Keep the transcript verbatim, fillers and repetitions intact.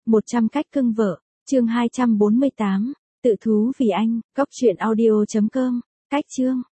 một trăm cách cưng vợ, chương hai trăm bốn mươi tám, tự thú vì anh, cóc truyện audio chấm com, cách chương.